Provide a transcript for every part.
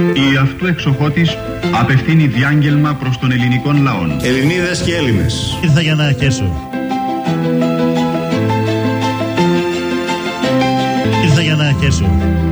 Η αυτού εξοχότης απευθύνει διάγγελμα προς τον ελληνικών λαών. Ελληνίδες και Έλληνες. Ήρθα για να ακέσω. Ήρθα για να ακέσω.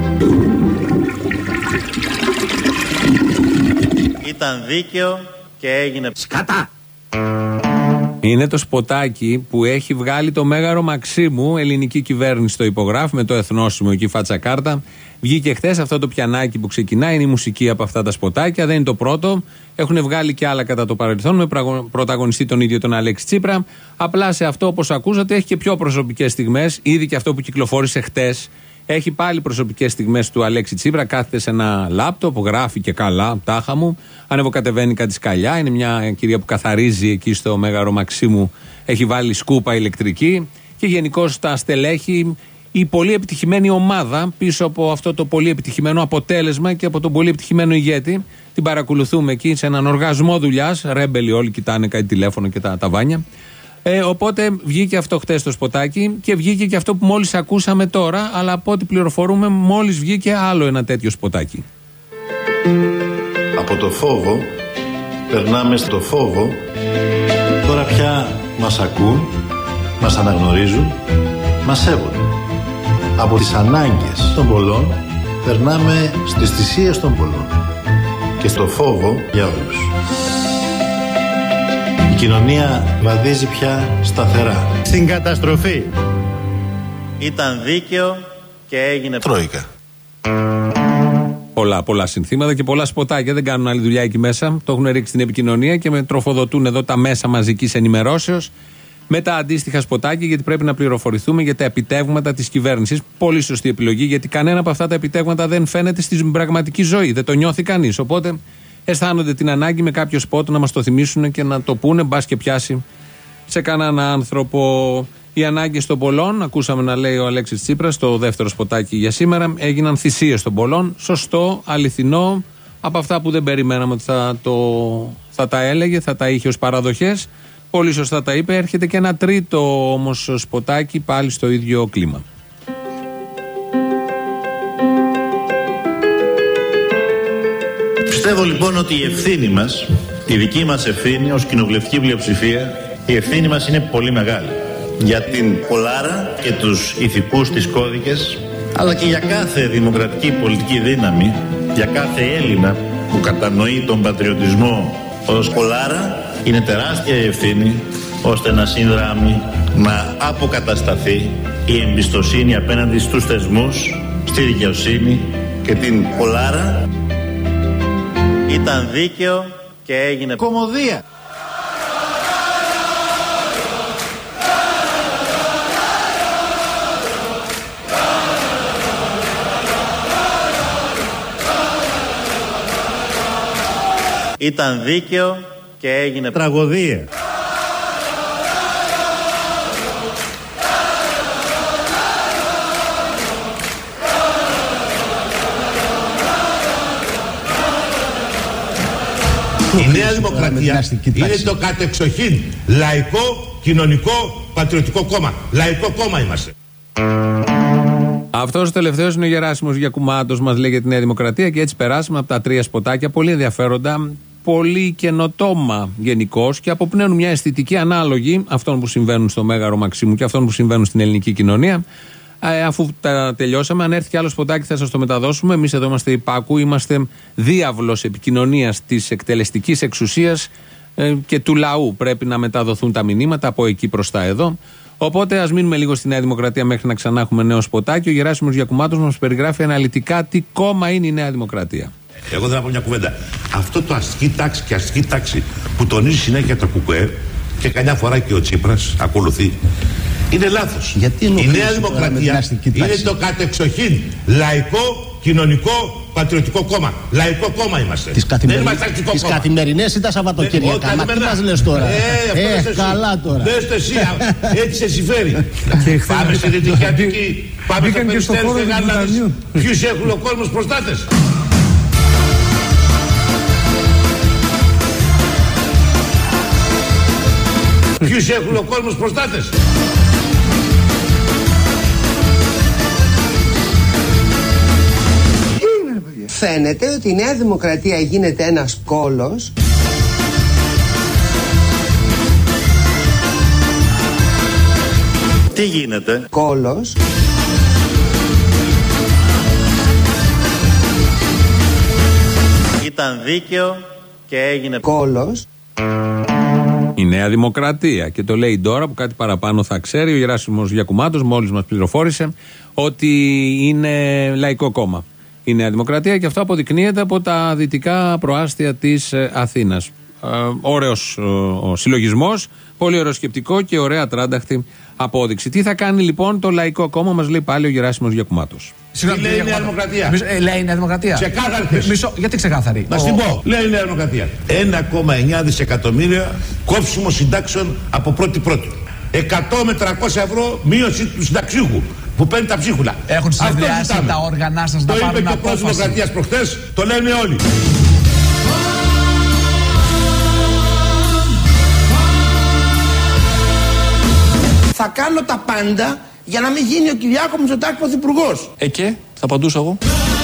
Ήταν δίκαιο και έγινε σκατά. Είναι το σποτάκι που έχει βγάλει το Μέγαρο Μαξίμου, ελληνική κυβέρνηση το υπογράφει με το εθνόσημο εκεί φάτσα κάρτα. Βγήκε χθες αυτό το πιανάκι που ξεκινάει, είναι η μουσική από αυτά τα σποτάκια, δεν είναι το πρώτο. Έχουν βγάλει και άλλα κατά το παρελθόν με πρωταγωνιστή τον ίδιο τον Αλέξη Τσίπρα. Απλά σε αυτό, όπως ακούσατε, έχει και πιο προσωπικές στιγμές. Ήδη και αυτό που κυκλοφόρησε χτες έχει πάλι προσωπικές στιγμές του Αλέξη Τσίπρα. Κάθεται σε ένα λάπτοπ, γράφει και καλά, τάχα μου. Ανεβοκατεβαίνει κάτι σκαλιά. Είναι μια κυρία που καθαρίζει εκεί στο Μέγαρο Μαξίμου. Έχει βάλει σκούπα ηλεκτρική. Και γενικώς τα στελέχη, η πολύ επιτυχημένη ομάδα πίσω από αυτό το πολύ επιτυχημένο αποτέλεσμα και από τον πολύ επιτυχημένο ηγέτη. Την παρακολουθούμε εκεί σε έναν οργασμό δουλειάς. Ρέμπελοι όλοι κοιτάνε κάτι τηλέφωνο και τα ταβάνια. Οπότε βγήκε αυτό χτες το σποτάκι και βγήκε και αυτό που μόλις ακούσαμε τώρα, αλλά από ό,τι πληροφορούμε μόλις βγήκε άλλο ένα τέτοιο σποτάκι. Από το φόβο περνάμε στο φόβο. Τώρα πια μας ακούν, μας αναγνωρίζουν, μας σέβονται. Από τις ανάγκες των πολλών περνάμε στις θυσίες των πολλών και στο φόβο για όλους. Η κοινωνία βαδίζει πια σταθερά στην καταστροφή. Ήταν δίκαιο και έγινε τρόικα. Πολλά συνθήματα και πολλά σποτάκια. Δεν κάνουν άλλη δουλειά εκεί μέσα. Το έχουν ρίξει στην επικοινωνία και με τροφοδοτούν εδώ τα μέσα μαζικής ενημερώσεως με τα αντίστοιχα σποτάκια, γιατί πρέπει να πληροφορηθούμε για τα επιτεύγματα της κυβέρνησης. Πολύ σωστή επιλογή, γιατί κανένα από αυτά τα επιτεύγματα δεν φαίνεται στην πραγματική ζωή. Δεν το νιώθει κανείς. Οπότε αισθάνονται την ανάγκη με κάποιο σπότ να μας το θυμίσουν και να το πούνε, μπας και πιάσει σε κανέναν άνθρωπο. Οι ανάγκες των πολλών, ακούσαμε να λέει ο Αλέξης Τσίπρας στο δεύτερο σποτάκι για σήμερα, έγιναν θυσίες των πολλών. Σωστό, αληθινό, από αυτά που δεν περιμέναμε ότι θα τα έλεγε, θα τα είχε ως παραδοχές. Πολύ σωστά τα είπε. Έρχεται και ένα τρίτο όμως σποτάκι πάλι στο ίδιο κλίμα. Πιστεύω λοιπόν ότι η ευθύνη μας, η δική μας ευθύνη ως κοινοβουλευτική πλειοψηφία, η ευθύνη μας είναι πολύ μεγάλη. Για την Πολάρα και τους ηθικούς της κώδικες, αλλά και για κάθε δημοκρατική πολιτική δύναμη, για κάθε Έλληνα που κατανοεί τον πατριωτισμό ως Πολάρα, είναι τεράστια η ευθύνη ώστε να συνδράμει, να αποκατασταθεί η εμπιστοσύνη απέναντι στους θεσμούς, στη δικαιοσύνη και την Πολάρα. Ήταν δίκαιο και έγινε κωμωδία. Ήταν δίκαιο και έγινε τραγωδία. Η Νέα Δημοκρατία είναι το κατεξοχήν λαϊκό, κοινωνικό, πατριωτικό κόμμα. Λαϊκό κόμμα είμαστε. Αυτός ο τελευταίος είναι ο Γεράσιμος Γιακουμάτος, μας λέει για τη Νέα Δημοκρατία, και έτσι περάσαμε από τα τρία σποτάκια, πολύ ενδιαφέροντα, πολύ καινοτόμα γενικώς, και αποπνέουν μια αισθητική ανάλογη αυτών που συμβαίνουν στο Μέγαρο Μαξίμου και αυτών που συμβαίνουν στην ελληνική κοινωνία. Αφού τα τελειώσαμε, αν έρθει και άλλο σποτάκι θα σας το μεταδώσουμε. Εμείς εδώ είμαστε υπάκου, είμαστε διάβλος επικοινωνίας της εκτελεστικής εξουσίας και του λαού. Πρέπει να μεταδοθούν τα μηνύματα από εκεί προς τα εδώ. Οπότε ας μείνουμε λίγο στη Νέα Δημοκρατία μέχρι να ξανά έχουμε νέο σποτάκι. Ο Γεράσιμος Γιακουμάτος μας περιγράφει αναλυτικά τι κόμμα είναι η Νέα Δημοκρατία. Εγώ δεν θα πω μια κουβέντα. Αυτό το ασκή τάξη και ασκή τάξη που τονίζει συνέχεια το ΚΚΕ και καμιά φορά και ο Τσίπρας ακολουθεί, είναι λάθος. Η Νέα Δημοκρατία είναι το κατεξοχήν λαϊκό, κοινωνικό, πατριωτικό κόμμα. Λαϊκό κόμμα είμαστε. Τις καθημερινές ή τα Σαββατοκύριακα. Μα τι μας λες τώρα. Καλά τώρα. Δες το εσύ, έτσι σε συμφέρει. Πάμε στη Δυτική Αττική. Πάμε στα Περιστέρια και Γάρλανες. Ποιους έχουν ο κόσμος προστάτες. Ποιους έχουν ο κόσμος προστάτες. φαίνεται ότι η Νέα Δημοκρατία γίνεται ένας κόλος. Τι γίνεται? Κόλος. Ήταν δίκαιο και έγινε κόλος. Η Νέα Δημοκρατία. Και το λέει τώρα που κάτι παραπάνω θα ξέρει ο Γεράσιμος Γιακουμάτος, μόλις μας πληροφόρησε ότι είναι λαϊκό κόμμα η Νέα Δημοκρατία, και αυτό αποδεικνύεται από τα δυτικά προάστια της Αθήνας. Ωραίος ο συλλογισμός, πολύ ωραίο σκεπτικό και ωραία τράνταχτη απόδειξη. Τι θα κάνει λοιπόν το λαϊκό κόμμα, μας λέει πάλι ο Γεράσιμος Γιακουμάτος. Τι λέει η Νέα Δημοκρατία? Λέει η Νέα Δημοκρατία. Ξεκάθαρη. Γιατί ξεκάθαρη? Να σου πω, λέει η Νέα Δημοκρατία. 1,9 δισεκατομμύρια κόψιμο συντάξεων από πρώτη. 100 με 300 ευρώ μείωση του συνταξιούχου που παίρνει τα ψίχουλα. Έχουν συνεδριάσει τα όργανα σας να πάρουν απόφαση. Το είπε και ο πρόεδρος της Δημοκρατίας προχτές, το λένε όλοι. Θα κάνω τα πάντα για να μην γίνει ο Κυριάκος Μητσοτάκης πρωθυπουργός. Και θα απαντούσα εγώ.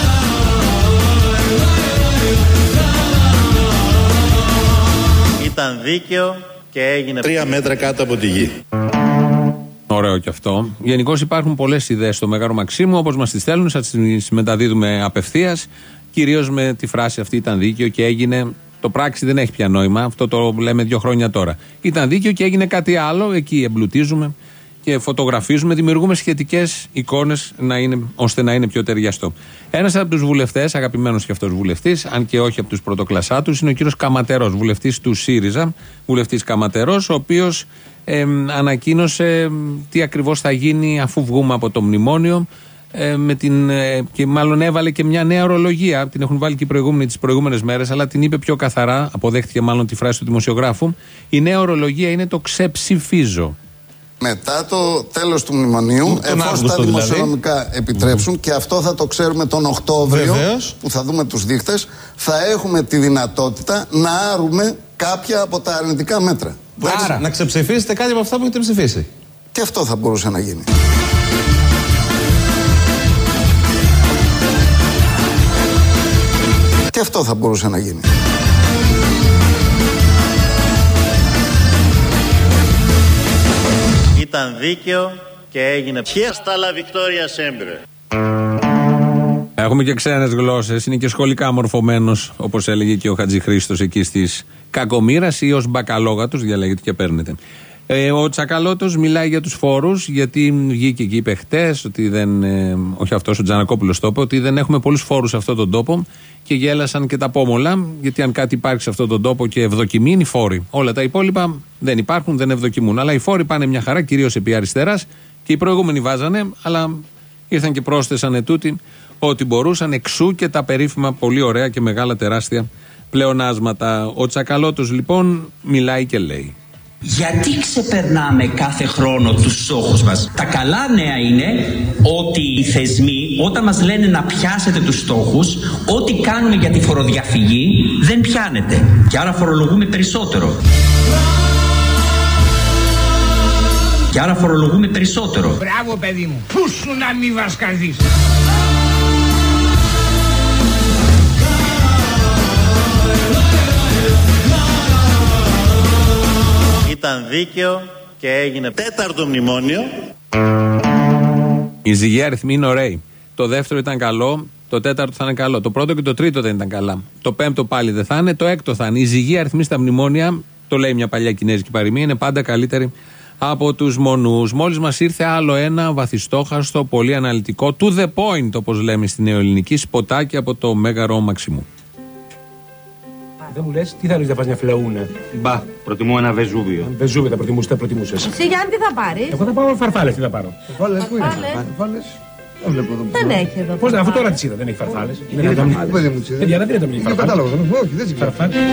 Ήταν δίκαιο και έγινε 3 μέτρα κάτω από τη γη. Ωραίο και αυτό. Γενικώς υπάρχουν πολλές ιδέες στο Μέγαρο Μαξίμου, όπως μας τις στέλνουν, σας τις μεταδίδουμε απευθείας. Κυρίως με τη φράση αυτή, ήταν δίκαιο και έγινε. Το πράξη δεν έχει πια νόημα, αυτό το λέμε 2 χρόνια τώρα. Ήταν δίκαιο και έγινε κάτι άλλο, εκεί εμπλουτίζουμε και φωτογραφίζουμε, δημιουργούμε σχετικές εικόνες ώστε να είναι πιο ταιριαστό. Ένας από τους βουλευτές, αγαπημένος και αυτός βουλευτής, αν και όχι από τους πρωτοκλασσάτους, είναι ο κύριος Καματερός, βουλευτής του ΣΥΡΙΖΑ, βουλευτής Καματερός, ο οποίος ανακοίνωσε τι ακριβώς θα γίνει αφού βγούμε από το μνημόνιο. Και μάλλον έβαλε και μια νέα ορολογία. Την έχουν βάλει και τις προηγούμενες μέρες, αλλά την είπε πιο καθαρά. Αποδέχτηκε μάλλον τη φράση του δημοσιογράφου. Η νέα ορολογία είναι το ξεψηφίζω. Μετά το τέλος του μνημονίου, εφόσον τα δημοσιονομικά επιτρέψουν, και αυτό θα το ξέρουμε τον Οκτώβριο, που θα δούμε τους δείχτες, θα έχουμε τη δυνατότητα να άρουμε κάποια από τα αρνητικά μέτρα. Άρα, να ξεψηφίσετε κάτι από αυτά που έχετε ψηφίσει. Και αυτό θα μπορούσε να γίνει. Και αυτό θα μπορούσε να γίνει. Ήταν δίκαιο και έγινε Fiesta la victoria sempre. Έχουμε και ξένες γλώσσες, είναι και σχολικά μορφωμένος, όπως έλεγε και ο Χατζηχρήστος εκεί στις Κακομοίρας, ή ως μπακαλόγατος, διαλέγεται και παίρνετε. Ο Τσακαλώτος μιλάει για τους φόρους, γιατί βγήκε και είπε χτες ότι όχι αυτός, ο Τζανακόπουλος το είπε, ότι δεν έχουμε πολλούς φόρους σε αυτόν τον τόπο, και γέλασαν και τα πόμολα, γιατί αν κάτι υπάρχει σε αυτόν τον τόπο και ευδοκιμεί, είναι οι φόροι. Όλα τα υπόλοιπα δεν υπάρχουν, δεν ευδοκιμούν. Αλλά οι φόροι πάνε μια χαρά, κυρίως επί αριστεράς, και οι προηγούμενοι βάζανε, αλλά ήρθαν και πρόσθεσαν ετούτοι ότι μπορούσαν, εξού και τα περίφημα πολύ ωραία και μεγάλα τεράστια πλεονάσματα. Ο Τσακαλώτος λοιπόν μιλάει και λέει: γιατί ξεπερνάμε κάθε χρόνο τους στόχους μας? Τα καλά νέα είναι ότι οι θεσμοί, όταν μας λένε να πιάσετε τους στόχους, ό,τι κάνουμε για τη φοροδιαφυγή δεν πιάνεται, και άρα φορολογούμε περισσότερο. Μπράβο παιδί μου, πού σου να μη βασκαδείς. Ήταν δίκαιο και έγινε 4ο μνημόνιο. Οι ζυγοί αριθμοί είναι ωραίοι. Το δεύτερο ήταν καλό, το τέταρτο θα είναι καλό. Το πρώτο και το τρίτο δεν ήταν καλά. Το πέμπτο πάλι δεν θα είναι, το έκτο θα είναι. Οι ζυγοί αριθμοί στα μνημόνια, το λέει μια παλιά κινέζικη παροιμία, είναι πάντα καλύτεροι από τους μονούς. Μόλις μας ήρθε άλλο ένα βαθιστόχαστο, πολύ αναλυτικό, to the point, όπως λέμε στην νεοελληνική, σποτάκι από το Μέγαρο Μαξιμού. Δεν μου λες, τι θα ρίξεις να φας μια φλεούνα? Μπα, προτιμώ ένα Βεζούβιο. Βεζούβιο θα προτιμούσες. Εσύ Γιάννη τι θα πάρεις? Εγώ θα πάρω φαρφάλες, τι θα πάρω? Φαρφάλες, πού είναι φαρφάλες? Δεν έχει εδώ. Πώς, αφού τώρα τις είδα, δεν έχει φαρφάλες. Δεν μου τις είδα. Γιατί δεν είναι το κατάλογο, όχι, δεν ξέρω.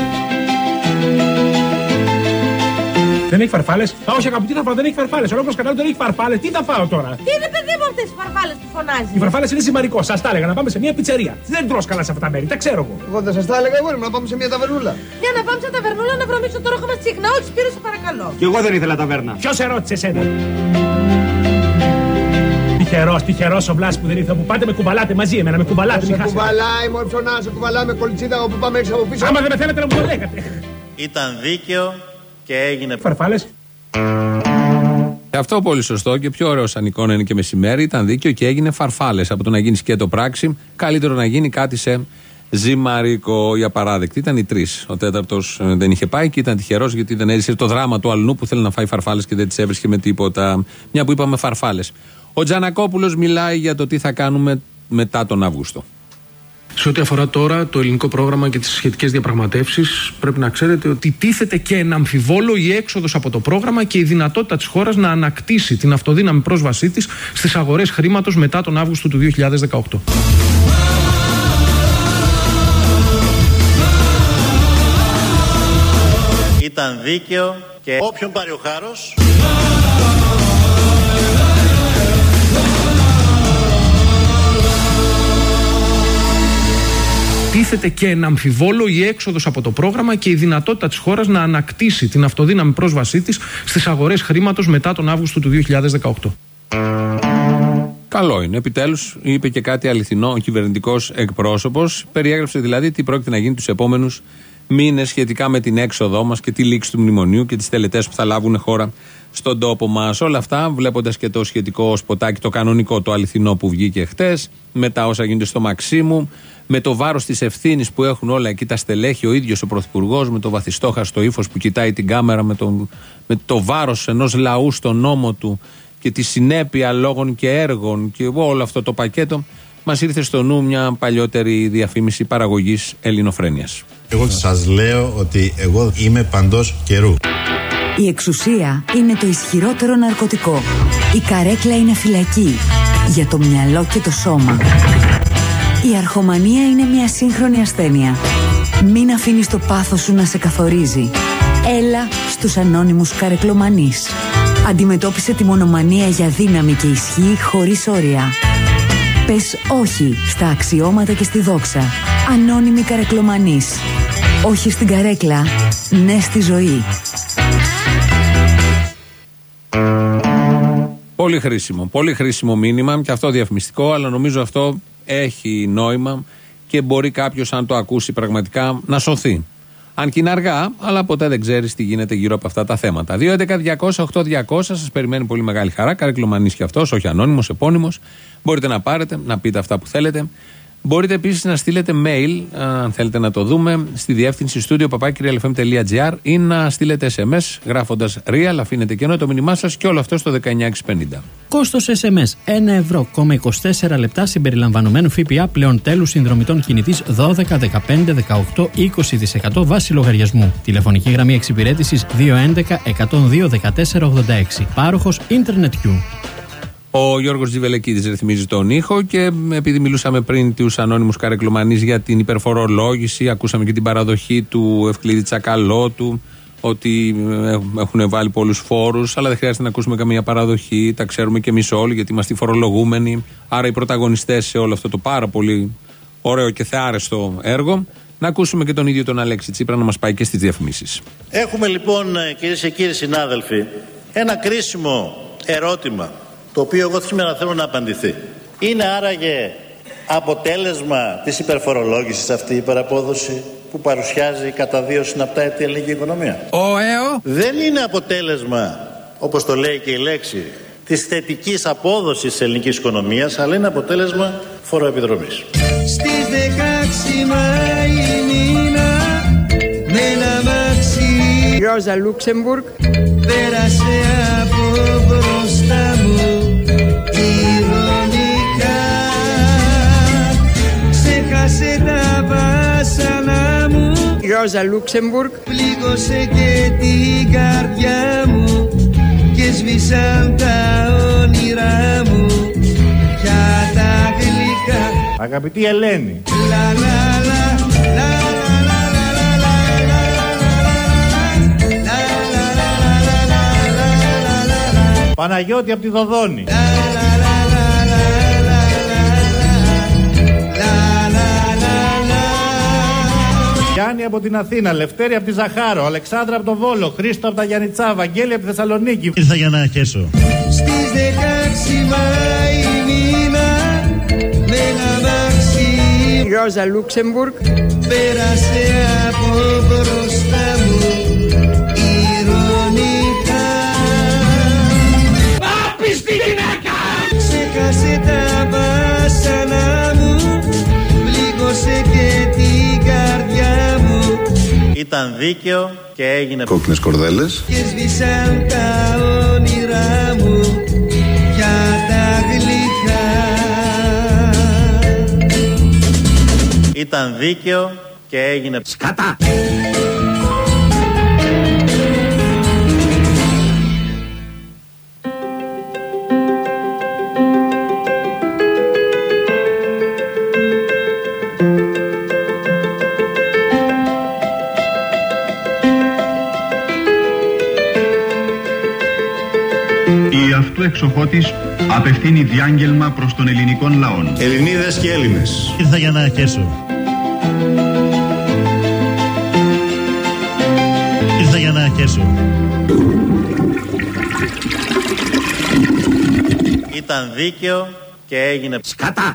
Δεν έχει φαρφάλες. Α, όχι αγαπητοί, θα φάω, δεν έχει φαρφάλες. Ολόκληρος κατάλογος δεν έχει φαρφάλες. Τι θα φάω τώρα? Τι είναι παιδί μου αυτές οι φαρφάλες που φωνάζει? Οι φαρφάλες είναι σημαντικό. Σας τα έλεγα να πάμε σε μια πιτσερία. Δεν τρως καλά σε αυτά τα μέρη, τα ξέρω εγώ. Εγώ δεν σας τα έλεγα, εγώ να πάμε σε μια ταβερνούλα. Για να πάμε σε ταβερνούλα να βρωμίσω το ρόχο μας τσίχνα. Όχι, Σπύρο, σε παρακαλώ. Κι εγώ δεν ήθελα ταβέρνα. Ποιος ερώτησε εσένα? Τυχερός ο Βλάσης που δεν ήρθε. Που πάτε με κουβαλάτε μαζί εμένα, με κουβαλάτε. Σε κουβαλάει, μόλι ψωνά, σε κουβαλάμε κολιτσίδα όπου πάμε έξω από πίσω. Άμα δεν με θέλετε να μου το λέγατε. Ήταν δίκαιο και έγινε φαρφάλες. Αυτό πολύ σωστό και πιο ωραίο σαν εικόνα είναι και μεσημέρι. Ήταν δίκαιο και έγινε φαρφάλες. Από το να γίνει σκέτο πράξη, καλύτερο να γίνει κάτι σε ζυμαρικό. Η απαράδεκτη ήταν οι τρεις. Ο τέταρτος δεν είχε πάει και ήταν τυχερός γιατί δεν έζησε το δράμα του αλλού που θέλει να φάει φαρφάλες και δεν τις έβρισκε με τίποτα. Μια που είπαμε φαρφάλες. Ο Τζανακόπουλος μιλάει για το τι θα κάνουμε μετά τον Αύγουστο. Σε ό,τι αφορά τώρα το ελληνικό πρόγραμμα και τις σχετικές διαπραγματεύσεις, πρέπει να ξέρετε ότι τίθεται και εν αμφιβόλο η έξοδος από το πρόγραμμα και η δυνατότητα της χώρας να ανακτήσει την αυτοδύναμη πρόσβασή της στις αγορές χρήματος μετά τον Αύγουστο του 2018. Ήταν δίκαιο και όποιον πάρει ο χάρος. Τίθεται και εν αμφιβόλο η έξοδος από το πρόγραμμα και η δυνατότητα της χώρας να ανακτήσει την αυτοδύναμη πρόσβασή της στις αγορές χρήματος μετά τον Αύγουστο του 2018. Καλό είναι. Επιτέλους είπε και κάτι αληθινό ο κυβερνητικός εκπρόσωπος. Περιέγραψε δηλαδή τι πρόκειται να γίνει τους επόμενους μήνες σχετικά με την έξοδό μας και τη λήξη του μνημονίου και τις τελετές που θα λάβουν χώρα στον τόπο μας. Όλα αυτά βλέποντας και το σχετικό σποτάκι, το κανονικό, το αληθινό που βγήκε χτες, με τα όσα γίνονται στο Μαξίμου, με το βάρος της ευθύνης που έχουν όλα εκεί τα στελέχη, ο ίδιος ο Πρωθυπουργός, με το βαθιστόχαστο ύφος που κοιτάει την κάμερα, με το βάρος ενός λαού στον νόμο του και τη συνέπεια λόγων και έργων και όλο αυτό το πακέτο, μας ήρθε στο νου μια παλιότερη διαφήμιση παραγωγής ελληνοφρένειας. Εγώ σας λέω ότι εγώ είμαι παντός καιρού. Η εξουσία είναι το ισχυρότερο ναρκωτικό. Η καρέκλα είναι φυλακή για το μυαλό και το σώμα. Η αρχομανία είναι μια σύγχρονη ασθένεια. Μην αφήνεις το πάθος σου να σε καθορίζει. Έλα στους ανώνυμους καρεκλομανείς. Αντιμετώπισε τη μονομανία για δύναμη και ισχύ χωρίς όρια. Πες όχι στα αξιώματα και στη δόξα. Ανώνυμοι καρεκλομανείς. Όχι στην καρέκλα, ναι στη ζωή. Πολύ χρήσιμο μήνυμα και αυτό διαφημιστικό, αλλά νομίζω αυτό έχει νόημα και μπορεί κάποιος αν το ακούσει πραγματικά να σωθεί. Αν και είναι αργά, αλλά ποτέ δεν ξέρεις τι γίνεται γύρω από αυτά τα θέματα. 2.11.200.8.200 σας περιμένει πολύ μεγάλη χαρά. Καρεκλομανής και αυτός, όχι ανώνυμος, επώνυμος. Μπορείτε να πάρετε, να πείτε αυτά που θέλετε. Μπορείτε επίσης να στείλετε mail, αν θέλετε να το δούμε, στη διεύθυνση studio@realfm.gr ή να στείλετε SMS γράφοντας real, αφήνετε κενό το μήνυμά σας και όλο αυτό στο 19650. Κόστος SMS 1 ευρώ,24 συμπεριλαμβανομένου ΦΠΑ πλέον τέλους συνδρομητών κινητής 12, 15, 18, 20% βάση λογαριασμού. Τηλεφωνική γραμμή εξυπηρέτησης 211 102 14 86. Πάροχος Internet Q. Ο Γιώργος Τζιβελεκίδης ρυθμίζει τον ήχο και επειδή μιλούσαμε πριν τους ανώνυμους καρεκλομανείς για την υπερφορολόγηση, ακούσαμε και την παραδοχή του Ευκλήδη Τσακαλώτου ότι έχουν βάλει πολλούς φόρους, αλλά δεν χρειάζεται να ακούσουμε καμία παραδοχή, τα ξέρουμε και εμείς όλοι γιατί είμαστε οι φορολογούμενοι, άρα οι πρωταγωνιστές σε όλο αυτό το πάρα πολύ ωραίο και θεάρεστο έργο. Να ακούσουμε και τον ίδιο τον Αλέξη Τσίπρα να μας πάει και στις διαφημίσεις. Έχουμε λοιπόν, κυρίες και κύριοι συνάδελφοι, ένα κρίσιμο ερώτημα, το οποίο εγώ σήμερα θέλω να απαντηθεί. Είναι άραγε αποτέλεσμα της υπερφορολόγησης αυτή η υπεραπόδοση που παρουσιάζει κατά 2 συναπτά έτη η ελληνική οικονομία? Δεν είναι αποτέλεσμα, όπως το λέει και η λέξη, της θετικής απόδοσης της ελληνικής οικονομίας, αλλά είναι αποτέλεσμα φοροεπιδρομής. Στις 16 Μάη μήνα με ένα μάξι Ρόζα Λούξεμπουργκ πέρασε από μπροστά μου ηρωνικά, ξέχασε τα βάσανα μου. Ρόζα Λούξεμπουργκ πλήγωσε και την καρδιά μου και σβήσαν τα όνειρά μου για τα γλυκά. Αγαπητή Ελένη, Παναγιώτη από τη Δοδόνη, Γιάννη από την Αθήνα, Λευτέρη από τη Ζαχάρο, Αλεξάνδρα από τον Βόλο, Χρήστο από τα Γιαννιτσά, Βαγγέλη από τη Θεσσαλονίκη. Ήρθα για να χέσω. Στις 16 Μάη μήνα με ένα μάξι Ρόζα Λούξεμπουργκ πέρασε από μπροστά μου ηρωνικά. Άπιστη γυναίκα! Ξέχασε τα βάσανα μου, πλήγωσε και την καρδιά μου. Ήταν δίκαιο και έγινε κόκκινες κορδέλες. Και σβήσαν τα όνειρά μου για τα γλυκά. Ήταν δίκαιο και έγινε σκατά. Η αυτού εξοχότης απευθύνει διάγγελμα προς τον ελληνικών λαών. Ελληνίδες και Έλληνες. Ήρθα για να χέσω. Ήρθα για να χέσω. Ήταν δίκαιο και έγινε σκατά.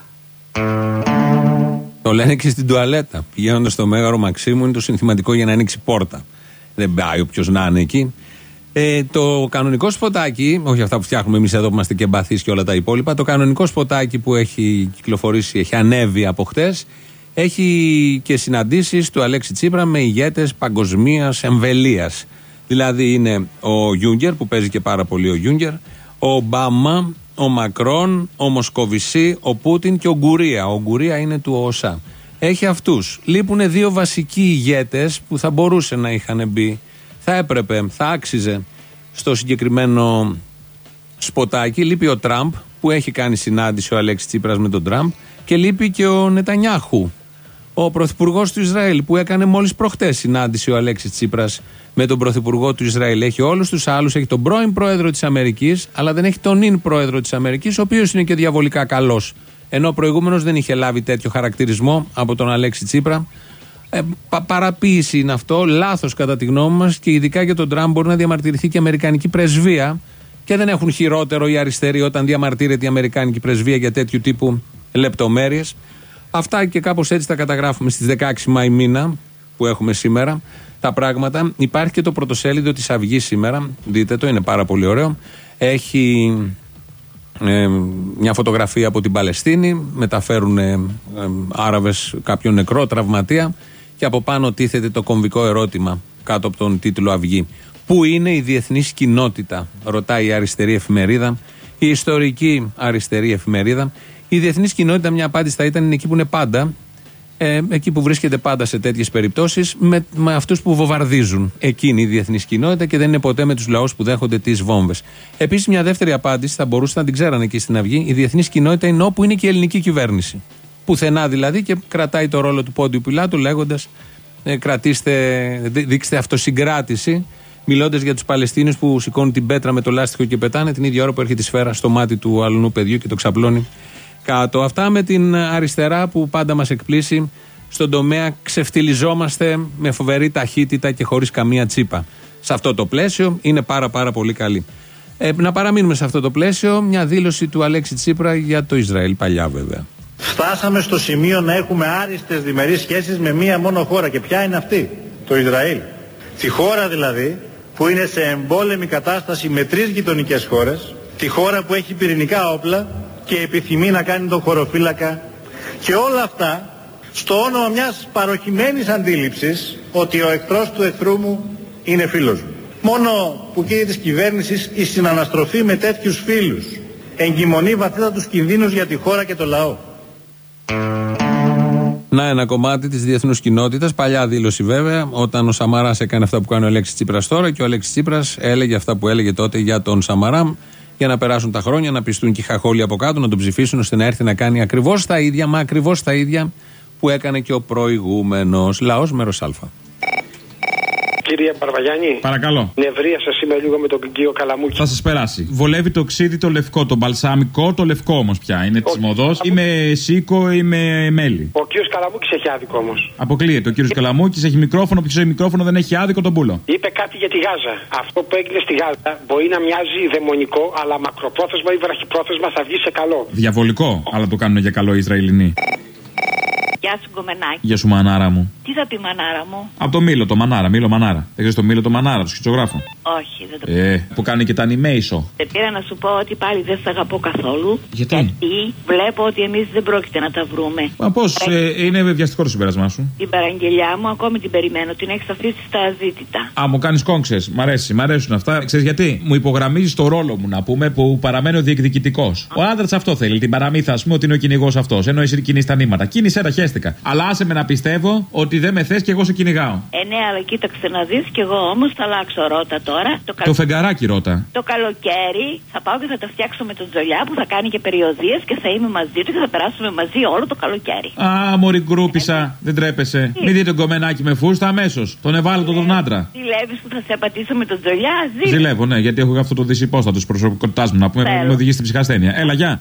Το λένε και στην τουαλέτα. Πηγαίνοντας στο Μέγαρο Μαξίμου είναι το συνθηματικό για να ανοίξει πόρτα. Δεν πάει όποιος να είναι εκεί. Το κανονικό σποτάκι, όχι αυτά που φτιάχνουμε εμείς εδώ που είμαστε και εμπαθείς και όλα τα υπόλοιπα, το κανονικό σποτάκι που έχει κυκλοφορήσει, έχει ανέβει από χτες, έχει και συναντήσεις του Αλέξη Τσίπρα με ηγέτες παγκοσμίας εμβελίας. Δηλαδή είναι ο Γιούγκερ, που παίζει και πάρα πολύ ο Γιούγκερ, ο Ομπάμα, ο Μακρόν, ο Μοσκοβισή, ο Πούτιν και ο Γκουρία. Ο Γκουρία είναι του ΟΣΑ. Έχει αυτούς. Λείπουν δύο βασικοί ηγέτες που θα μπορούσε να είχαν μπει. Θα έπρεπε, θα άξιζε στο συγκεκριμένο σποτάκι. Λείπει ο Τραμπ που έχει κάνει συνάντηση ο Αλέξης Τσίπρας με τον Τραμπ και λείπει και ο Νετανιάχου, ο πρωθυπουργός του Ισραήλ, που έκανε μόλις προχτές συνάντηση ο Αλέξης Τσίπρας με τον πρωθυπουργό του Ισραήλ. Έχει όλους τους άλλους, έχει τον πρώην πρόεδρο της Αμερικής, αλλά δεν έχει τον νυν πρόεδρο της Αμερικής, ο οποίος είναι και διαβολικά καλός. Ενώ ο προηγούμενος δεν είχε λάβει τέτοιο χαρακτηρισμό από τον Αλέξη Τσίπρα. Παραποίηση είναι αυτό, λάθος κατά τη γνώμη μας, και ειδικά για τον Τραμπ μπορεί να διαμαρτυρηθεί και η Αμερικανική πρεσβεία, και δεν έχουν χειρότερο οι αριστεροί όταν διαμαρτύρεται η Αμερικανική πρεσβεία για τέτοιου τύπου λεπτομέρειες. Αυτά και κάπως έτσι τα καταγράφουμε στις 16 Μάη μήνα που έχουμε σήμερα τα πράγματα. Υπάρχει και το πρωτοσέλιδο της Αυγής σήμερα, δείτε το, είναι πάρα πολύ ωραίο. Έχει μια φωτογραφία από την Παλαιστίνη, μεταφέρουν Άραβες κάποιον νεκρό, τραυματία, και από πάνω τίθεται το κομβικό ερώτημα κάτω από τον τίτλο Αυγή. Πού είναι η διεθνής κοινότητα, ρωτάει η αριστερή εφημερίδα, η ιστορική αριστερή εφημερίδα. Η διεθνής κοινότητα, μια απάντηση θα ήταν, είναι εκεί που είναι πάντα, εκεί που βρίσκεται πάντα σε τέτοιες περιπτώσεις, με αυτούς που βομβαρδίζουν. Εκείνη η διεθνής κοινότητα, και δεν είναι ποτέ με τους λαούς που δέχονται τις βόμβες. Επίσης, μια δεύτερη απάντηση θα μπορούσε να την ξέρανε εκεί στην Αυγή. Η διεθνής κοινότητα είναι όπου είναι και η ελληνική κυβέρνηση. Πουθενά δηλαδή, και κρατάει το ρόλο του Πόντιου Πιλάτου λέγοντας δείξτε αυτοσυγκράτηση, μιλώντας για τους Παλαιστίνιους που σηκώνουν την πέτρα με το λάστιχο και πετάνε την ίδια ώρα που έρχεται η σφαίρα στο μάτι του αλλού παιδιού και το ξαπλώνει κάτω. Αυτά με την αριστερά που πάντα μας εκπλήσει. Στον τομέα ξεφτιλιζόμαστε με φοβερή ταχύτητα και χωρίς καμία τσίπα. Σε αυτό το πλαίσιο είναι πάρα πολύ καλή. Να παραμείνουμε σε αυτό το πλαίσιο, μια δήλωση του Αλέξη Τσίπρα για το Ισραήλ, παλιά βέβαια. Φτάσαμε στο σημείο να έχουμε άριστες διμερείς σχέσεις με μία μόνο χώρα. Και ποια είναι αυτή? Το Ισραήλ. Τη χώρα δηλαδή που είναι σε εμπόλεμη κατάσταση με 3 γειτονικές χώρες, τη χώρα που έχει πυρηνικά όπλα και επιθυμεί να κάνει τον χωροφύλακα, και όλα αυτά στο όνομα μιας παροχημένης αντίληψης ότι ο εχθρός του εχθρού μου είναι φίλος μου. Μόνο που κύριε της κυβέρνησης η συναναστροφή με τέτοιους φίλους εγκυμονεί βαθύτατους κινδύνους για τη χώρα και το λαό. Να, ένα κομμάτι της διεθνούς κοινότητας. Παλιά δήλωση βέβαια, όταν ο Σαμαράς έκανε αυτά που κάνει ο Αλέξης Τσίπρας τώρα, και ο Αλέξης Τσίπρας έλεγε αυτά που έλεγε τότε για τον Σαμαρά, για να περάσουν τα χρόνια, να πιστούν και οι χαχόλοι από κάτω, να τον ψηφίσουν, ώστε να έρθει να κάνει ακριβώς τα ίδια, μα ακριβώς τα ίδια που έκανε και ο προηγούμενος. Λαός, μέρος Α. κύριε Μπαρβαγιάννη. Παρακαλώ. Νευρίασα σήμερα λίγο με τον κύριο Καλαμούκη. Θα σας περάσει. Βολεύει το ξύδι το λευκό, το μπαλσάμικο, το λευκό όμως πια. Είναι της μοδός. Ή με σίκο ή με μέλι. Ο κύριος Καλαμούκης έχει άδικο όμως. Αποκλείεται. Ο κύριος Καλαμούκης έχει μικρόφωνο, ποιος έχει μικρόφωνο δεν έχει άδικο τον πούλο. Είπε κάτι για τη Γάζα. Αυτό που έγινε στη Γάζα μπορεί να μοιάζει δαιμονικό, αλλά μακροπρόθεσμα ή βραχυπρόθεσμα θα βγει σε καλό. Διαβολικό, αλλά το κάνουν για καλό οι Ισραηλινοί. Γεια σου, Γκομενάκη. Γεια σου, μανάρα μου. Τι θα πει μανάρα μου? Από το Μήλο, το μανάρα. Μήλο μανάρα. Δεν ξέρεις το Μήλο το μανάρα, το σκητσογράφο. Όχι, δεν το που κάνει και τα animation. Πήρα να σου πω ότι πάλι δεν σε αγαπώ καθόλου. Γιατί βλέπω ότι εμείς δεν πρόκειται να τα βρούμε. Μα πώς, είναι βιαστικό το συμπέρασμά σου. Την παραγγελιά μου ακόμη την περιμένω. Την έχεις αφήσει στα αζήτητα. Α, μου κάνεις κόμξες. Μ' αρέσουν αυτά. Ξέρεις γιατί? Μου υπογραμμίζεις το ρόλο μου, να πούμε, που παραμένω διεκδικητικός. Ο άντρας αυτό θέλει. Την παραμύθα, ας πούμε, ότι είναι ο κυνηγός αυτός. Ενώ εσύ κυνείς τα νήματα. Κίνησέ τα, χέστηκα. Αλλά άσε με να πιστεύω ότι δεν με θες και εγώ σε κυνηγάω. Ναι, αλλά κοίταξε να δεις κι εγώ όμως θα αλλάξω ρότα τώρα. Το φεγγαράκι ρότα. Το καλοκαίρι θα πάω και θα τα φτιάξω με τον Τζολιά που θα κάνει και περιοδίες και θα είμαι μαζί του και θα περάσουμε μαζί όλο το καλοκαίρι. Α, μωρή γκρούπισα, δεν τρέπεσαι. Μην δείτε γκομενάκι με φούστα αμέσως. Τον ευάλωτο τον άντρα. Ζηλεύεις που θα σε απατήσω με τον Τζολιά? Ζηλεύω, ναι, γιατί έχω αυτό το δυσυπόστατο τη προσωπικότητά μου να πούμε, με οδηγεί στην ψυχασθένεια. Έλα, γεια.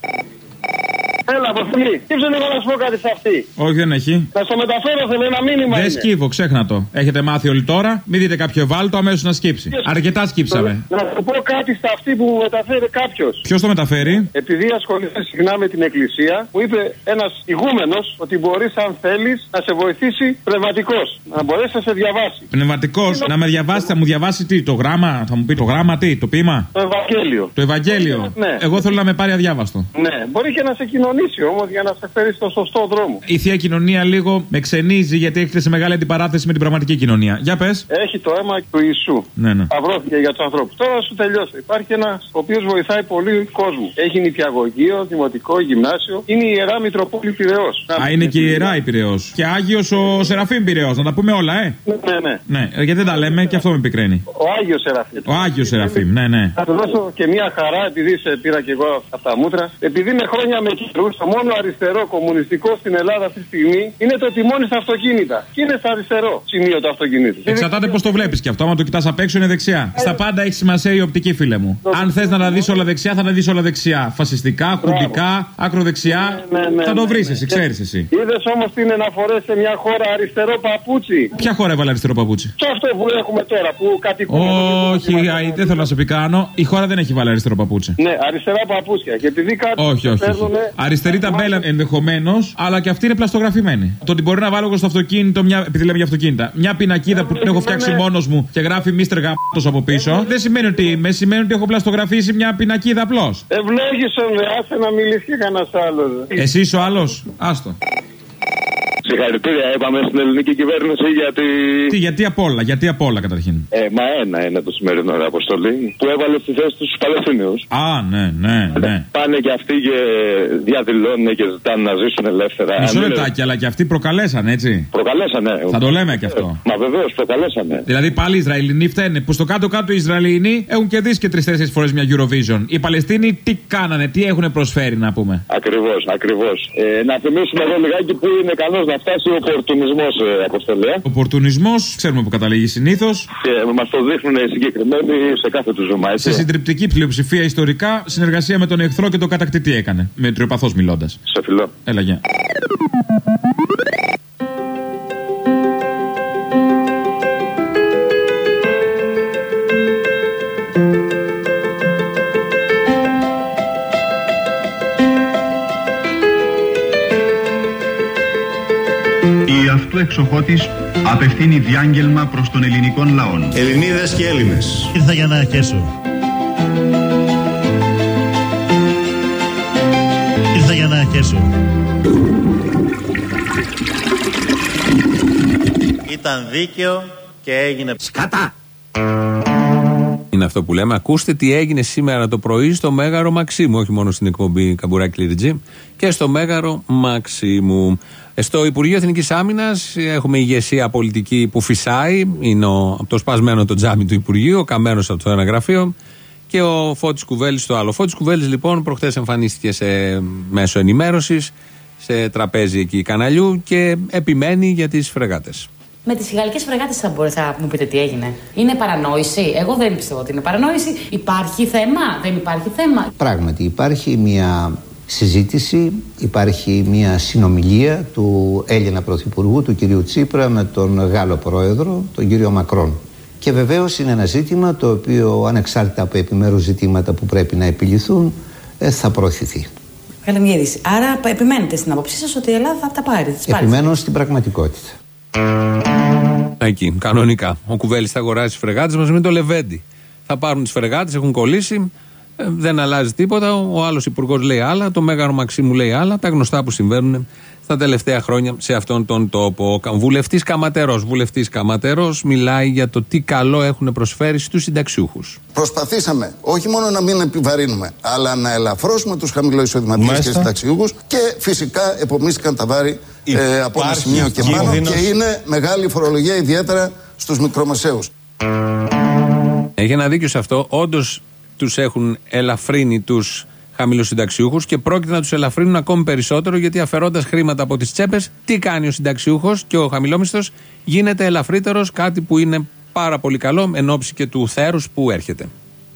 Έλα, Αποστολή. Κύψε λίγο να σου πω κάτι σε αυτή. Όχι, δεν έχει. Θα στο μεταφέρω, θέλω ένα μήνυμα. Δεν σκύβω, ξέχνα το. Έχετε μάθει όλοι τώρα. Μην δείτε κάποιο ευάλωτο αμέσως να σκύψει. Αρκετά σκύψαμε. Να σου πω κάτι στα αυτή που μου μεταφέρει κάποιο. Ποιος το μεταφέρει? Επειδή ασχολείται συχνά με την εκκλησία, μου είπε ένας ηγούμενος ότι μπορείς, αν θέλεις, να σε βοηθήσει πνευματικός. Να μπορέσει να σε διαβάσει. Πνευματικός, να με διαβάσει, θα μου διαβάσει τι? Το γράμμα, θα μου πει το γράμμα τι? Το ποίημα? Το Ευαγγέλιο. Το Ευαγγέλιο. Ναι. Εγώ θέλω να με πάρει αδιάβαστο. Ναι, μπορεί και να σε κοινωνήσει όμως για να σε φέρει στο σωστό δρόμο. Η θεία κοινωνία λίγο με ξενίζει γιατί έχετε σε μεγάλη αντιπαράθεση με την πραγματική κοινωνία. Για πες. Έχει το αίμα του Ιησού. Ναι. Σταυρώθηκε για τους ανθρώπους. Τώρα σου τελειώσω. Υπάρχει ένας ο οποίος βοηθάει πολύ κόσμο. Έχει νηπιαγωγείο, δημοτικό, γυμνάσιο. Είναι η Ιερά Μητροπόλη Πειραιώς. Α, είναι και η Ιερά η Πειραιώς. Και Άγιος ο Σεραφείμ Πειραιώς. Να τα πούμε όλα, Ναι, γιατί δεν τα λέμε και αυτό με πικραίνει. Ο Άγιος Σεραφείμ. Ο Άγιος Σεραφείμ, ναι. Θα του δώσω και μια χαρά επειδή σε πήρα και εγώ από τα μούτρα. Επειδή με χρόνια με καιρούς, το μόνο αριστερό κομμουνιστικό στην Ελλάδα αυτή τη στιγμή είναι το τιμόνι στα αυτοκίνητα. Και είναι στα αριστερό σημείο του αυτοκινήτου. Εξαρτάται πώς το βλέπεις και αυτό. Άμα το κοιτάς απ' έξω είναι δεξιά. Στα πάντα έχει σημασία η οπτική, φίλε μου. Αν θες να τα δεις όλα δεξιά, θα τα δεις όλα δεξιά. Φασιστικά, χουντικά, ακροδεξιά. Θα το βρεις εσύ, ξέρεις εσύ. Είδες όμως τι είναι να φορέσει σε μια χώρα αριστερό παπούτσι? Ποια χώρα έβαλε αριστερό παπούτσι? Και αυτό που έχουμε τώρα που κατοικούμε. Όχι, δεν θέλω να σε πικάνω. Η χώρα δεν έχει βάλει αριστερό παπούτσι. Ναι, αριστερά παπούτσια. Και επειδή κάτι. Όχι. Αριστερή ταμπέλα ενδεχομένως, αλλά και αυτή είναι πλαστογραφημένη. Το ότι μπορεί να βάλω εγώ στο αυτοκίνητο, επειδή λέμε για αυτοκίνητα, μια πινακίδα που την έχω φτιάξει μόνος μου και γράφει Mr. Γαμπτός από πίσω, δεν σημαίνει ότι είμαι, σημαίνει ότι έχω πλαστογραφήσει μια πινακίδα απλώς. Ευλόγησον, άσε να μιλήσει και κανένας άλλος. Εσύ είσαι ο άλλος, άστο. Συγχαρητήρια, είπαμε στην ελληνική κυβέρνηση γιατί απ' όλα καταρχήν. Μα ένα είναι το σημερινό αποστολή που έβαλε στη θέση τους Παλαιστίνιους. Α, ναι. Πάνε και αυτοί και διαδηλώνουν και ζητάνε να ζήσουν ελεύθερα. Μισό λεπτάκι, αλλά και αυτοί προκαλέσαν, έτσι. Προκαλέσανε. Θα το λέμε και αυτό. Μα βεβαίως προκαλέσανε. Δηλαδή πάλι οι Ισραηλινοί φταίνε που στο κάτω-κάτω οι Ισραηλινοί έχουν κερδίσει και 3-4 φορές μια Eurovision. Οι Παλαιστίνοι τι κάνανε, τι έχουν προσφέρει να πούμε. Ακριβώς. Να θυμίσουμε εδώ λιγάκι που είναι ικανός να φτάσει ο οπορτουνισμός, Αποστολέ. Ο οπορτουνισμός, ξέρουμε που καταλήγει συνήθως. Και μας το δείχνουν συγκεκριμένοι σε κάθε του ζώμα, έτσι. Σε συντριπτική πλειοψηφία ιστορικά, συνεργασία με τον εχθρό και τον κατακτητή έκανε. Μετριοπαθώς μιλώντας. Σε φιλό. Έλα, γεια. Η αυτού εξοχότης απευθύνει διάγγελμα προς τον ελληνικών λαών. Ελληνίδες και Έλληνες. Ήρθα για να χέσω. Ήταν δίκαιο και έγινε σκατά. Είναι αυτό που λέμε. Ακούστε τι έγινε σήμερα το πρωί στο Μέγαρο Μαξίμου. Όχι μόνο στην εκπομπή Καμπουράκη Λιριτζή, και στο Μέγαρο Μαξίμου. Στο Υπουργείο Εθνικής Άμυνας έχουμε ηγεσία πολιτική που φυσάει. Είναι από το σπασμένο το τζάμι του Υπουργείου, ο καμένος από το ένα γραφείο, και ο Φώτης Κουβέλης στο άλλο. Ο Φώτης Κουβέλης λοιπόν προχθές εμφανίστηκε σε μέσο ενημέρωσης, σε τραπέζι εκεί καναλιού, και επιμένει για τις φρεγάτες. Με τις γαλλικές φρεγάτες θα μου πείτε τι έγινε. Είναι παρανόηση? Εγώ δεν πιστεύω ότι είναι παρανόηση. Υπάρχει θέμα? Δεν υπάρχει θέμα? Πράγματι υπάρχει μια συζήτηση, υπάρχει μια συνομιλία του Έλληνα Πρωθυπουργού, του κυρίου Τσίπρα, με τον Γάλλο Πρόεδρο, τον κύριο Μακρόν. Και βεβαίως είναι ένα ζήτημα το οποίο, ανεξάρτητα από επιμέρους ζητήματα που πρέπει να επιληθούν, θα προωθηθεί. Καλημιέρης. Άρα επιμένετε στην άποψή σας ότι η Ελλάδα θα τα πάρει? Επιμένω στην πραγματικότητα. Εκεί, κανονικά. Ο Κουβέλης θα αγοράσει τις φρεγάτες μαζί με το Λεβέντι. Θα πάρουν τις φρεγάτες, έχουν κολλήσει, δεν αλλάζει τίποτα. Ο άλλος υπουργός λέει άλλα, το Μέγαρο Μαξίμου λέει άλλα. Τα γνωστά που συμβαίνουν στα τελευταία χρόνια σε αυτόν τον τόπο. Βουλευτής Καματερός μιλάει για το τι καλό έχουν προσφέρει στους συνταξιούχους. Προσπαθήσαμε όχι μόνο να μην επιβαρύνουμε, αλλά να ελαφρώσουμε τους χαμηλοεισοδηματικούς και συνταξιούχους και φυσικά επομίστηκαν τα βάρη από ένα σημείο και πάνω και είναι μεγάλη φορολογία ιδιαίτερα στους μικρομεσαίους. Έχει ένα δίκιο σε αυτό. Όντως τους έχουν ελαφρύνει τους χαμηλοσυνταξιούχους και πρόκειται να τους ελαφρύνουν ακόμη περισσότερο, γιατί αφαιρώντας χρήματα από τις τσέπες, τι κάνει ο συνταξιούχος και ο χαμηλόμισθος? Γίνεται ελαφρύτερος, κάτι που είναι πάρα πολύ καλό εν ώψη και του θέρους που έρχεται.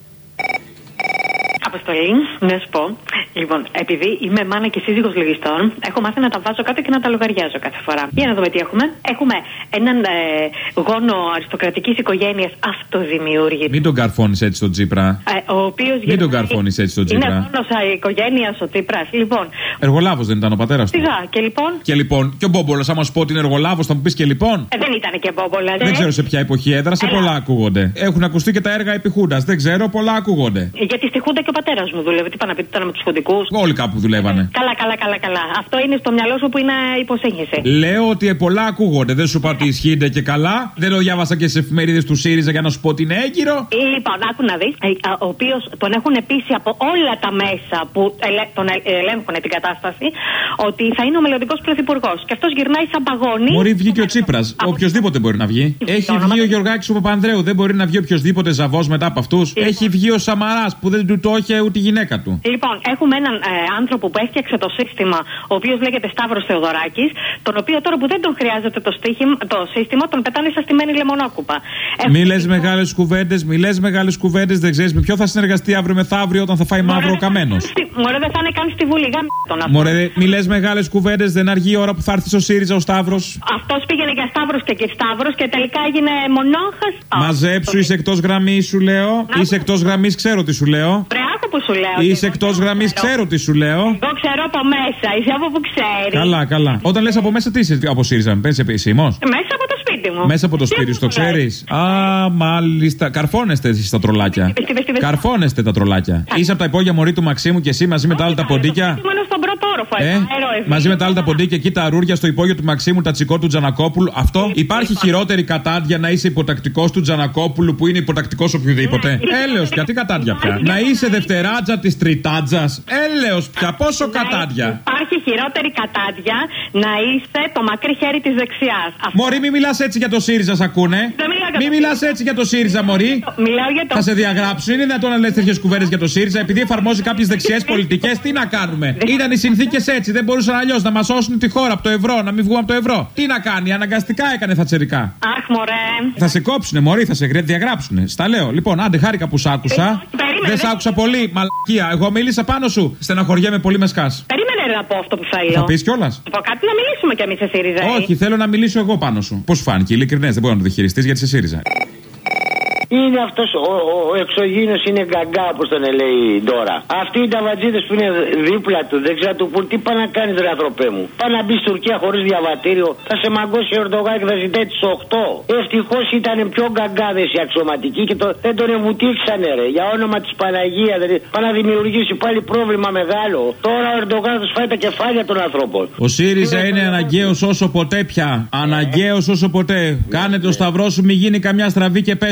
Αποστολή, να σου πω. Λοιπόν, επειδή είμαι μάνα και σύζυγος λογιστών, έχω μάθει να τα βάζω κάτω και να τα λογαριάζω κάθε φορά. Για να δούμε τι έχουμε. Έχουμε έναν γόνο αριστοκρατικής οικογένειας αυτοδημιούργητου. Μην τον καρφώνεις έτσι τον Τσίπρα. Μην τον καρφώνεις έτσι τον Τσίπρα. Είναι γόνος οικογένειας ο Τσίπρας. Λοιπόν. Εργολάβος δεν ήταν ο πατέρας του? Σιγά, και λοιπόν. Και λοιπόν. Και ο Μπόμπολας, άμα σου πω ότι είναι εργολάβος, θα μου πεις και λοιπόν. Δεν ήταν και Μπόμπολας. Δεν ξέρω σε ποια εποχή έδρασε, πολλά ακούγονται. Έχουν ακουστεί και τα έργα επί Χούντας. Δεν ξέρω, πολλά ακούγονται. Γιατί στη Χούντα και ο πατέρας μου δούλευε. Τι πάνε να πείτε τώρα με τους χουντικούς? Όλοι κάπου δουλεύανε. Καλά. Αυτό είναι στο μυαλό σου που είναι υποσύγχυση. Λέω ότι πολλά ακούγονται. Δεν σου είπα ότι ισχύεται και καλά. Δεν το διάβασα και σε εφημερίδες του ΣΥΡΙΖΑ για να σου πω ότι είναι έγκυρο. Λοιπόν, άκου να δεις. Ο οποίος τον έχουν πείσει από όλα τα μέσα που τον ελέγχουν την κατάσταση ότι θα είναι ο μελλοντικός πρωθυπουργός. Και αυτός γυρνάει σαν παγόνι. Μπορεί βγει και ο Τσίπρας. Οποιοδήποτε μπορεί να βγει. Έχει βγει ο Γιωργάκης ο Παπανδρέου. Δεν μπορεί να βγει οποιοδήποτε ζαβός μετά από αυτούς. Έχει βγει ο Σαμαράς που δεν του το είχε ούτε η γυναίκα του. Λοιπόν, έχουμε έναν άνθρωπο που έφτιαξε το σύστημα, ο οποίος λέγεται Σταύρος Θεοδωράκης, τον οποίο τώρα που δεν τον χρειάζεται το σύστημα, τον πετάνε σαν στημένη λεμονόκουπα. Μη λες μεγάλες κουβέντες, δεν ξέρεις με ποιο θα συνεργαστεί αύριο μεθαύριο όταν θα φάει μαύρο ο καμένος. Μωρέ, δεν θα είναι καν στη Βουλή, τον αυτό. Μωρέ, μη λες μεγάλες κουβέντες, δεν αργεί η ώρα που θα έρθει στο ΣΥΡΙΖΑ ο Σταύρος. Αυτός πήγαινε για Σταύρος και Σταύρος και τελικά έγινε μονόχας. Μαζέψου, είσαι εκτός γραμμής, σου λέω. Είσαι εκτός γραμμής, ξέρω τι σου λέω. Που σου λέω. Είσαι εκτός γραμμής, ξέρω τι σου λέω. Εγώ ξέρω από μέσα, είσαι από που ξέρει. Καλά. Όταν λες από μέσα, τι είσαι από ΣΥΡΙΖΑ, με παίρνεις επισήμως? Μέσα από το σπίτι μου. Μέσα από το σπίτι σου, το ξέρεις? Α, μάλιστα. Καρφώνεστε εσείς τα τρολάκια. Καρφώνεστε τα τρολάκια. Είσαι από τα υπόγεια μωρή του Μαξίμου και εσύ μαζί με τα άλλα τα ποντίκια. Μαζί με τα άλλα τα ποντίκια εκεί τα αρούρια στο υπόγειο του Μαξίμου, τα τσικό του Τζανακόπουλου. Αυτό υπάρχει χειρότερη κατάντια να είσαι υποτακτικός του Τζανακόπουλου που είναι υποτακτικός οποιοδήποτε? Έλεος πια, τι κατάντια πια? Να είσαι δευτεράτζα της τριτάτζας? Έλεος πια, πόσο κατάντια? Υπάρχει χειρότερη κατάντια να είσαι το μακρύ χέρι της δεξιάς. Μωρή, μη μιλάς έτσι για το ΣΥΡΙΖΑ, σ' ακούνε? Μη μιλάς έτσι για το ΣΥΡΙΖΑ, Μωρή. Θα σε διαγράψουν. Είναι δυνατόν να λες τέτοιες κουβέντες για το ΣΥΡΙΖΑ επειδή εφαρμόζει κάποιες δεξιές πολιτικές? Τι να κάνουμε? Ήταν οι συνθήκες έτσι, δεν μπορούσαν αλλιώς να μας σώσουν τη χώρα από το ευρώ, να μην βγούμε από το ευρώ. Τι να κάνει, αναγκαστικά έκανε θατσερικά. Αχ, μωρέ. Θα σε κόψουνε, Μωρή, θα σε διαγράψουνε. Στα λέω. Λοιπόν, άντε, χάρηκα που σ' άκουσα. Δεν σ' άκουσα πολύ, μαλακία. Εγώ μίλησα πάνω σου. Στεναχωριέμαι πολύ με σκάς. Περίμενε να πω αυτό που θέλω. Θα πεις κιόλας? Θα πω κάτι να μιλήσουμε κι εμείς σε ΣΥΡΙΖΑ. Όχι, θέλω να μιλήσω εγώ πάνω σου. Πώς φάνηκε, ειλικρινές, δεν μπορεί να το διχειριστείς γιατί σε ΣΥΡΙΖΑ. Είναι αυτός ο εξωγήινος, είναι γκαγκά, όπως τον λέει τώρα. Αυτοί οι ταβατζίδες που είναι δίπλα του, δεν ξέρω του που, τι πάνε να κάνεις, ρε ανθρωπέ μου? Πάνε να μπει στην Τουρκία χωρίς διαβατήριο, θα σε μαγκώσει ο Ερντογάν και θα ζητάει τις 8. Ευτυχώς ήταν πιο γκαγκάδες οι αξιωματικοί και δεν τον εμβουτήξανε, ρε. Για όνομα της Παναγίας, δηλαδή, πάνε να δημιουργήσει πάλι πρόβλημα μεγάλο. Τώρα ο Ερντογάν θα τους φάει τα κεφάλια των ανθρώπων. Ο ΣΥΡΙΖΑ είναι αναγκαίος όσο ποτέ πια. Αναγκαίος όσο ποτέ. Κάνε το σταυρό σου, μη γίνει καμιά στραβή και πέσουνε.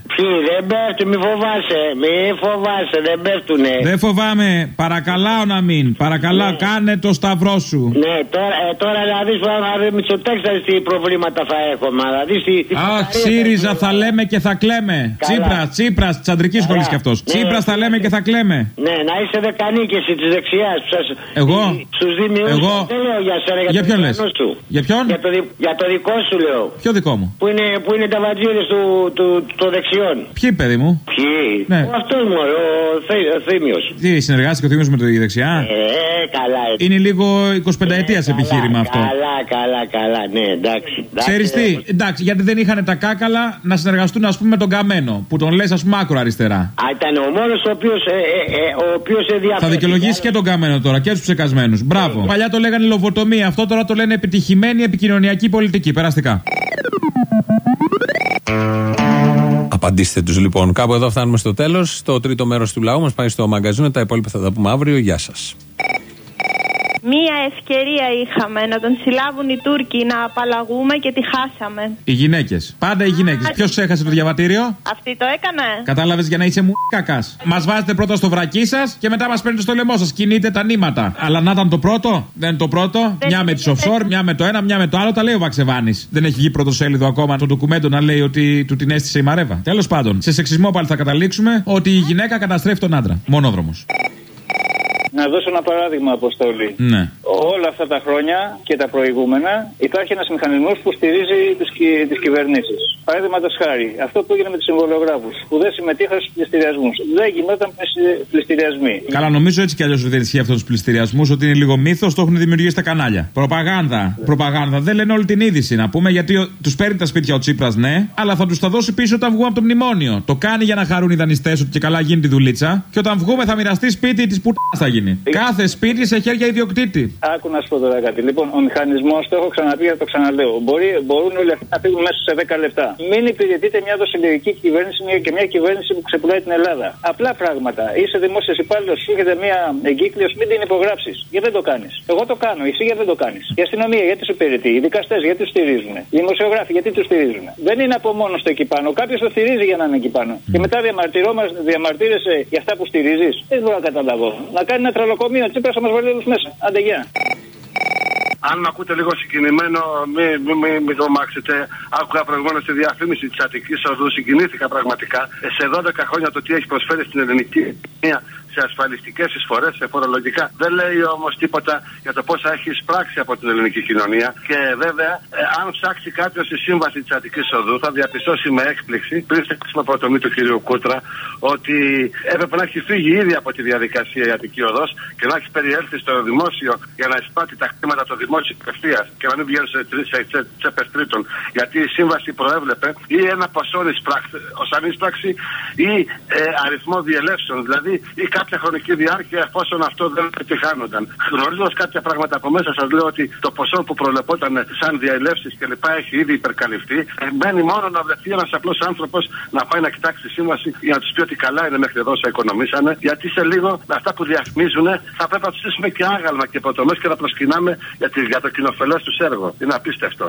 Ποιοι δεν πέφτουν, μη φοβάσαι, δεν πέφτουνε. Δεν φοβάμαι, παρακαλάω να μην. Παρακαλάω, κάνε το σταυρό σου. Ναι, τώρα να δεις Μητσοτάκης τι προβλήματα θα έχουμε. Αχ, ΣΥΡΙΖΑ θα λέμε και θα κλαίμε. Τσίπρας, της αντρικής σχολής κι αυτός. Τσίπρας θα λέμε και θα κλαίμε. Ναι, να είσαι δεκανίκηση της δεξιάς. Εγώ. Στους δημιουργούς. Δεν λέω για σένα, για ποιον λες? Για ποιον? Για το δικό σου λέω. Ποιο δικό μου? Που είναι τα βατζίδες των δεξιών. Ποιοι, παιδί μου? Ποιοι? Ναι. Αυτός μου, ο Θήμιος. Τι, συνεργάστηκε ο Θήμιος με τη δεξιά? Καλά. Είναι λίγο 25 ετίας επιχείρημα αυτό. Καλά, ναι, εντάξει. Ξέρεις τι, εντάξει, γιατί δεν είχαν τα κάκαλα να συνεργαστούν, ας πούμε, με τον Καμένο, που τον λες, ας πούμε, άκρο αριστερά. Ήταν ο μόνος ο οποίος ενδιαφέρει. Θα δικαιολογήσει και τον Καμένο τώρα και τους ψεκασμένους. Μπράβο. Παλιά το λέγανε λοβοτομία, αυτό τώρα το λένε επιτυχημένη επικοινωνιακή πολιτική. Περαστικά. Απαντήστε τους λοιπόν. Κάπου εδώ φτάνουμε στο τέλος. Το τρίτο μέρος του λαού μας πάει στο μαγκαζίνο. Τα υπόλοιπα θα τα πούμε αύριο. Γεια σας. Μία ευκαιρία είχαμε να τον συλλάβουν οι Τούρκοι, να απαλλαγούμε και τη χάσαμε. Οι γυναίκες. Πάντα οι γυναίκες. Ποιος ξέχασε το διαβατήριο? Αυτή το έκανε. Κατάλαβες, για να είσαι μου κακάς. Μας βάζετε πρώτα στο βρακί σας και μετά μας παίρνετε στο λαιμό σας. Κινείτε τα νήματα. Αλλά να ήταν το πρώτο. Δεν είναι το πρώτο. Μια με τη offshore, μια με το ένα, μια με το άλλο. Τα λέει ο Βαξεβάνης. Δεν έχει βγει πρωτοσέλιδο ακόμα το ντοκουμέντο να λέει ότι του την έστησε η Μαρέβα. Τέλος πάντων, σε σεξισμό πάλι θα καταλήξουμε ότι η γυναίκα καταστρέφει τον άντρα. Μονόδρομος. Να δώσω ένα παράδειγμα, Αποστόλη. Ναι. Όλα αυτά τα χρόνια και τα προηγούμενα υπάρχει ένας μηχανισμός που στηρίζει τις κυβερνήσεις. Παραδείγματος χάρη, αυτό που έγινε με τους συμβολογράφους, που δεν συμμετείχαν στους πληστηριασμούς. Δεν γινόταν πληστηριασμοί. Καλά, νομίζω έτσι κι αλλιώς δεν ισχύει αυτό τους πληστηριασμούς, ότι είναι λίγο μύθος, το έχουν δημιουργήσει τα κανάλια. Προπαγάνδα. Δεν λένε όλη την είδηση, να πούμε, γιατί τους παίρνει τα σπίτια ο Τσίπρας, ναι, αλλά θα τους τα δώσει πίσω όταν βγούμε από το μνημόνιο. Το κάνει για να χαρούν οι δανειστές ότι και καλά γίνει τη δουλίτσα, και όταν βγούμε θα μοιραστεί σπίτι της πουτάς θα γίνει. Κάθε σπίτι σε χέρια ιδιοκτήτη. Άκου να σου πω τώρα κάτι. Λοιπόν, ο μηχανισμός, το έχω ξαναπεί και το ξαναλέω. Μπορούν όλοι αυτοί να φύγουν μέσα σε 10 λεπτά. Μην υπηρετείτε μια δοσυλλογική κυβέρνηση και μια κυβέρνηση που ξεπουλάει την Ελλάδα. Απλά πράγματα. Είσαι δημόσιος υπάλληλος, σου έρχεται μια εγκύκλειος, μην την υπογράψεις. Γιατί δεν το κάνεις? Εγώ το κάνω, εσύ γιατί δεν το κάνεις? Η αστυνομία γιατί σου υπηρετεί? Οι δικαστές γιατί τους στηρίζουν? Οι δημοσιογράφοι γιατί τους στηρίζουν? Δεν είναι από μόνο στο εκεί πάνω. Κάποιος το στηρίζει για να είναι εκεί πάνω. Και μετά διαμαρτύρεσαι για αυτά που στηρίζεις. Δεν μπορώ να καταλάβω. Να κάνει ένα τρελοκομείο, Τσίπρας θα μας βάλει όλους μέσα. Άντε, γεια. Αν με ακούτε λίγο συγκινημένο, μην τρομάξετε. Άκουγα προηγουμένως τη διαφήμιση της Αττικής Οδού, συγκινήθηκα πραγματικά. Σε 12 χρόνια το τι έχει προσφέρει στην ελληνική κοινωνία, σε ασφαλιστικές εισφορές, σε φορολογικά. Δεν λέει όμως τίποτα για το πόσα έχει εισπράξει από την ελληνική κοινωνία. Και βέβαια, αν ψάξει κάποιος τη σύμβαση της Αττικής Οδού, θα διαπιστώσει με έκπληξη, πριν στείλουμε προτομή του κ. Κούτρα, ότι έπρεπε να έχει φύγει ήδη από τη διαδικασία η Αττική Οδός και να έχει περιέλθει στο δημόσιο για να εισπράττει τα χρήματα του δημόσιου υπευθείας και να μην βγαίνει σε τσέπες τρίτων. Γιατί η σύμβαση προέβλεπε ή ένα ποσό ως ανείσπραξη ή αριθμό διελεύσεων, δηλαδή ή κάποια χρονική διάρκεια εφόσον αυτό δεν επιτυχάνονταν. Γνωρίζοντας κάποια πράγματα από μέσα, σας λέω ότι το ποσό που προβλεπόταν σαν διαελεύσεις κλπ. Έχει ήδη υπερκαλυφθεί. Μένει μόνο να βρεθεί ένας απλός άνθρωπος να πάει να κοιτάξει τη σύμβαση για να τους πει ότι καλά είναι μέχρι εδώ, σε οικονομήσανε. Γιατί σε λίγο με αυτά που διαφημίζουν θα πρέπει να τους στήσουμε και άγαλμα και προτομές και να προσκυνάμε για το κοινοφελές τους έργο. Είναι απίστευτο.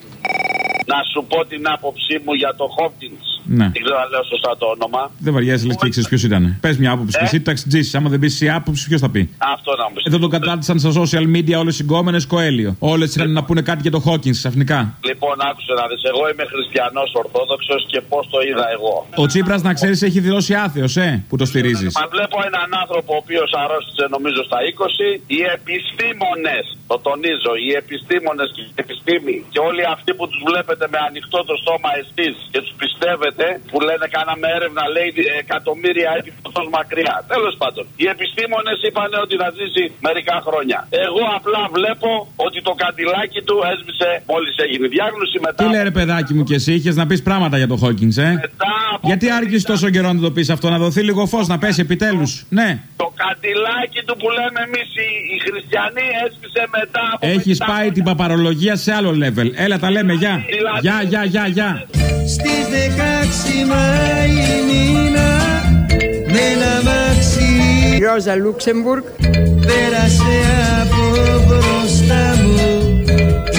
Να σου πω την άποψή μου για το Hopkins. Ναι. Δεν ξέρω αν λέω σωστά το όνομα. Δεν βαριάζει, λες και ήξερες ποιος ήταν. Πες μια άποψη. Και εσύ ταξιτζής. Άμα δεν πεις η άποψη, ποιος θα πει? Αυτό να μου πει. Εδώ τον κατάτησαν στα social media όλες οι γκόμενες Κοέλιο. Όλες είχαν να πούνε κάτι για το Hawkins ξαφνικά. Λοιπόν, άκουσε να δεις. Εγώ είμαι χριστιανός Ορθόδοξος και πώς το είδα εγώ. Ο Τσίπρας, να ξέρεις, έχει δηλώσει άθεος, που το στηρίζεις. Μα βλέπω έναν άνθρωπο ο οποίος αρρώστησε νομίζω στα 20. Οι επιστήμονες, το τονίζω, οι επιστήμονες και η επιστήμη και όλοι αυτοί που τους βλέπετε με ανοιχτό το στόμα εσείς και τους πιστεύετε, που λένε κάναμε έρευνα, λέει εκατομμύρια έτη φωτός μακριά. Τέλος πάντων, οι επιστήμονες είπαν ότι θα ζήσει μερικά χρόνια. Εγώ απλά βλέπω ότι το καντιλάκι του έσβησε μόλις έγινε διάγνωση μετά. Τι λέει ρε παιδάκι μου, και εσύ είχες να πεις πράγματα για το Hawkins, Γιατί άργησες τόσο καιρό να το πεις αυτό, να δοθεί λίγο φως, να πέσει επιτέλους? Ναι. Το καντιλάκι του που λέμε εμείς οι χριστιανοί έσβησε μετά από. Έχεις πάει την παπαρολογία σε άλλο level. Έλα, τα λέμε, γεια. Γεια. Στις 16 Μάη μήνα με ένα μάξι Ρόζα Λούξεμπουργκ πέρασε από μπροστά μου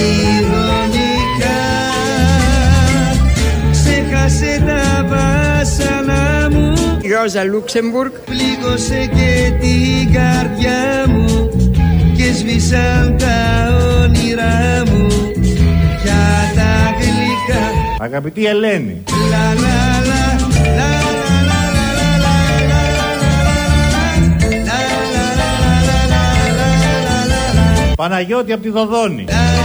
ηρωνικά, ξέχασε τα Ρόζα Λούξεμπουργκ. Πλήγωσε και την καρδιά μου και σβήσαν τα όνειρά μου για τα γλυκά. Αγαπητή Ελένη. Παναγιώτη από τη Δοδόνη.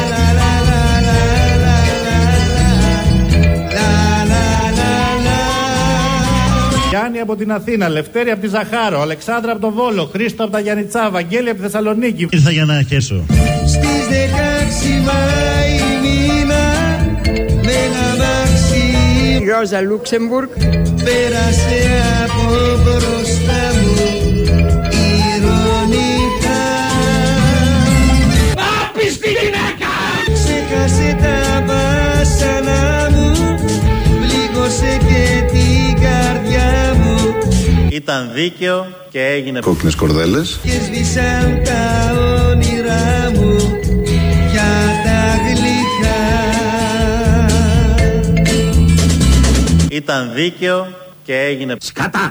Γιάννη από την Αθήνα, Λευτέρη από τη Ζαχάρο, Αλεξάνδρα από το Βόλο, Χρήστο από τα Γιαννιτσά, Βαγγέλη από τη Θεσσαλονίκη. Ήρθα για να χέσω. Στις 16 Μάη μήνα με ένα μαξί Ρόζα Λούξεμπουργκ. πέρασε από μπροστά μου ηρωνικά. Άπιστη γυναίκα! Ξέχασε τα βάσανα μου, πλήγωσε και την καρδιά μου. Ήταν δίκαιο και έγινε κόκκινες κορδέλες. Και σβήσαν τα όνειρά μου για τα γλυκά. Ήταν δίκαιο και έγινε σκατά.